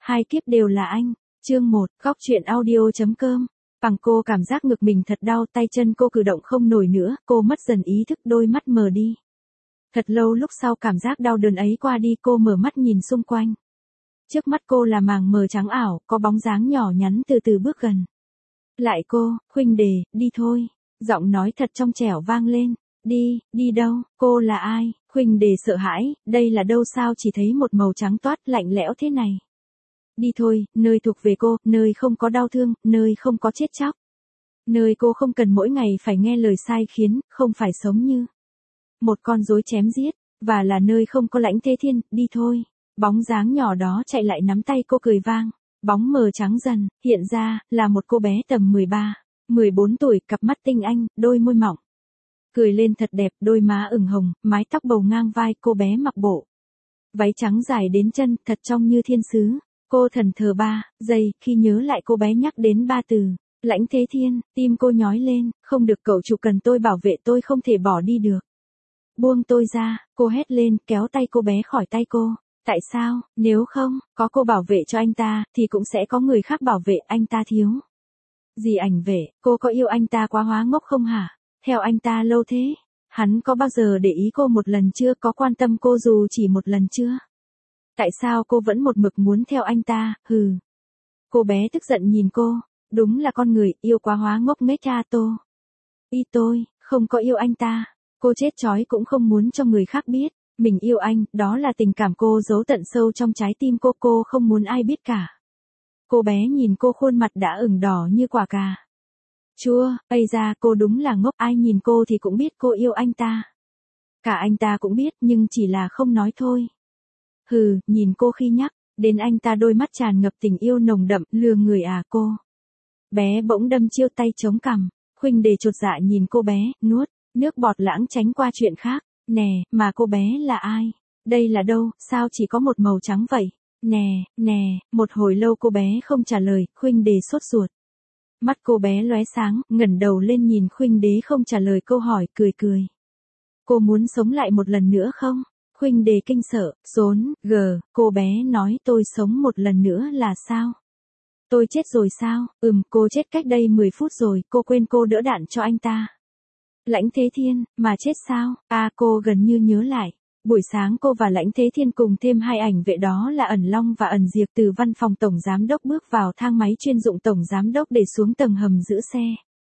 Hai kiếp đều là anh. Chương 1, góc truyện audio.com. Bằng cô cảm giác ngực mình thật đau, tay chân cô cử động không nổi nữa, cô mất dần ý thức, đôi mắt mờ đi. Thật lâu lúc sau cảm giác đau đớn ấy qua đi, cô mở mắt nhìn xung quanh. Trước mắt cô là màng mờ trắng ảo, có bóng dáng nhỏ nhắn từ từ bước gần. Lại cô, Khuynh Đề, đi thôi. Giọng nói thật trong trẻo vang lên. Đi đâu, cô là ai? Khuynh Đề sợ hãi, đây là đâu sao chỉ thấy một màu trắng toát lạnh lẽo thế này. Đi thôi, nơi thuộc về cô, nơi không có đau thương, nơi không có chết chóc. Nơi cô không cần mỗi ngày phải nghe lời sai khiến, không phải sống như một con rối chém giết, và là nơi không có Lãnh Thế Thiên, đi thôi. Bóng dáng nhỏ đó chạy lại nắm tay cô cười vang. Bóng mờ trắng dần, hiện ra, là một cô bé tầm 13, 14 tuổi, cặp mắt tinh anh, đôi môi mỏng. Cười lên thật đẹp, đôi má ửng hồng, mái tóc bầu ngang vai, cô bé mặc bộ váy trắng dài đến chân, thật trong như thiên sứ. Cô thẫn thờ 3 giây, khi nhớ lại cô bé nhắc đến 3 từ. Lãnh Thế Thiên, tim cô nhói lên, không được, cậu chủ cần tôi bảo vệ, tôi không thể bỏ đi được. Buông tôi ra, cô hét lên, kéo tay cô bé khỏi tay cô. Tại sao, nếu không, có cô bảo vệ cho anh ta, thì cũng sẽ có người khác bảo vệ, anh ta thiếu gì ảnh vệ, cô có yêu anh ta quá hóa ngốc không hả? Theo anh ta lâu thế, hắn có bao giờ để ý cô một lần chưa, có quan tâm cô dù chỉ một lần chưa? Tại sao cô vẫn một mực muốn theo anh ta, hừ. Cô bé tức giận nhìn cô, đúng là con người, yêu quá hóa ngốc nghếch cha tô. Tôi, không có yêu anh ta, cô chết chói cũng không muốn cho người khác biết, mình yêu anh, đó là tình cảm cô giấu tận sâu trong trái tim cô không muốn ai biết cả. Cô bé nhìn cô, khuôn mặt đã ửng đỏ như quả cà chua, ây da, cô đúng là ngốc, ai nhìn cô thì cũng biết cô yêu anh ta. Cả anh ta cũng biết, nhưng chỉ là không nói thôi. Hừ, nhìn cô khi nhắc đến anh ta, đôi mắt tràn ngập tình yêu nồng đậm, lừa người à cô. Bé bỗng đâm chiêu tay chống cằm, Khuynh Đề chột dạ nhìn cô bé, nuốt nước bọt lãng tránh qua chuyện khác. Nè, mà cô bé là ai? Đây là đâu, sao chỉ có một màu trắng vậy? Nè, một hồi lâu cô bé không trả lời, Khuynh Đề sốt ruột. Mắt cô bé lóe sáng, ngẩng đầu lên nhìn Khuynh Đế không trả lời câu hỏi, cười. Cô muốn sống lại một lần nữa không? Khuynh Đề kinh sợ, cô bé nói tôi sống một lần nữa là sao? Tôi chết rồi sao? Cô chết cách đây 10 phút rồi, cô quên cô đỡ đạn cho anh ta. Lãnh Thế Thiên, mà chết sao? Cô gần như nhớ lại. Buổi sáng cô và Lãnh Thế Thiên cùng thêm 2 ảnh vệ, đó là Ẩn Long và Ẩn Diệp, từ văn phòng tổng giám đốc bước vào thang máy chuyên dụng tổng giám đốc để xuống tầng hầm giữ xe.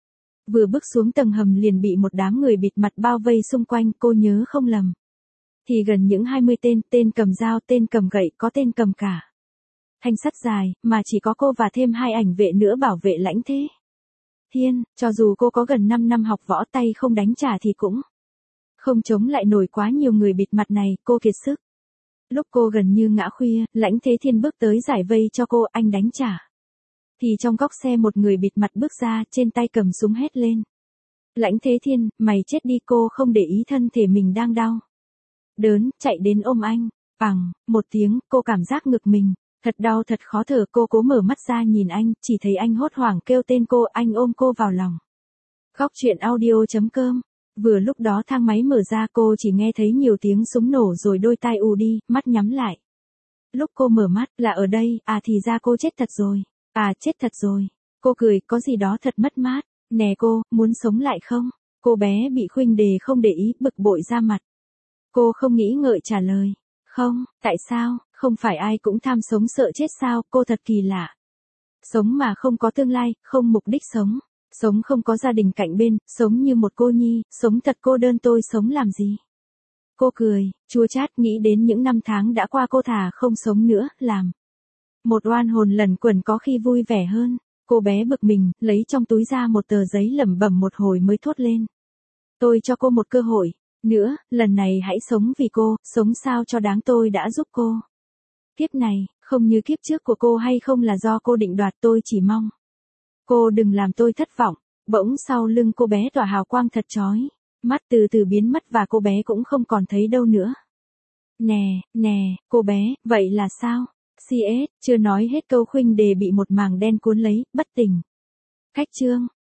Vừa bước xuống tầng hầm liền bị một đám người bịt mặt bao vây xung quanh, cô nhớ không lầm thì gần những 20 tên cầm dao, tên cầm gậy, có tên cầm cả thanh sắt dài, mà chỉ có cô và thêm 2 ảnh vệ nữa bảo vệ Lãnh Thế Thiên. Cho dù cô có gần 5 năm học võ, tay không đánh trả thì cũng không chống lại nổi quá nhiều người bịt mặt này, cô kiệt sức. Lúc cô gần như ngã khuya, Lãnh Thế Thiên bước tới giải vây cho cô, anh đánh trả. Thì trong góc xe một người bịt mặt bước ra, trên tay cầm súng hét lên. Lãnh Thế Thiên, mày chết đi, cô không để ý thân thể mình đang đau đớn, chạy đến ôm anh. Bằng một tiếng, cô cảm giác ngực mình thật đau, thật khó thở, cô cố mở mắt ra nhìn anh, chỉ thấy anh hốt hoảng kêu tên cô, anh ôm cô vào lòng. Góc truyện audio.com. Vừa lúc đó thang máy mở ra, cô chỉ nghe thấy nhiều tiếng súng nổ rồi đôi tai ù đi, mắt nhắm lại. Lúc cô mở mắt, là ở đây, thì ra cô chết thật rồi. Chết thật rồi. Cô cười, có gì đó thật mất mát. Nè cô, muốn sống lại không? Cô bé bị Khuynh Đề không để ý, bực bội ra mặt. Cô không nghĩ ngợi trả lời. Không, tại sao, không phải ai cũng tham sống sợ chết sao, cô thật kỳ lạ. Sống mà không có tương lai, không mục đích sống. Sống không có gia đình cạnh bên, sống như một cô nhi, sống thật cô đơn, tôi sống làm gì? Cô cười, chua chát, nghĩ đến những năm tháng đã qua, cô thà không sống nữa, làm một oan hồn lẩn quẩn có khi vui vẻ hơn. Cô bé bực mình, lấy trong túi ra một tờ giấy, lẩm bẩm một hồi mới thốt lên. Tôi cho cô một cơ hội nữa, lần này hãy sống vì cô, sống sao cho đáng, tôi đã giúp cô. Kiếp này, không như kiếp trước của cô hay không là do cô định đoạt, tôi chỉ mong cô đừng làm tôi thất vọng. Bỗng sau lưng cô bé tỏa hào quang thật chói, mắt từ từ biến mất và cô bé cũng không còn thấy đâu nữa. Nè, cô bé, vậy là sao? CS, chưa nói hết câu Khuynh Đề bị một màng đen cuốn lấy, bất tỉnh. Khách chương.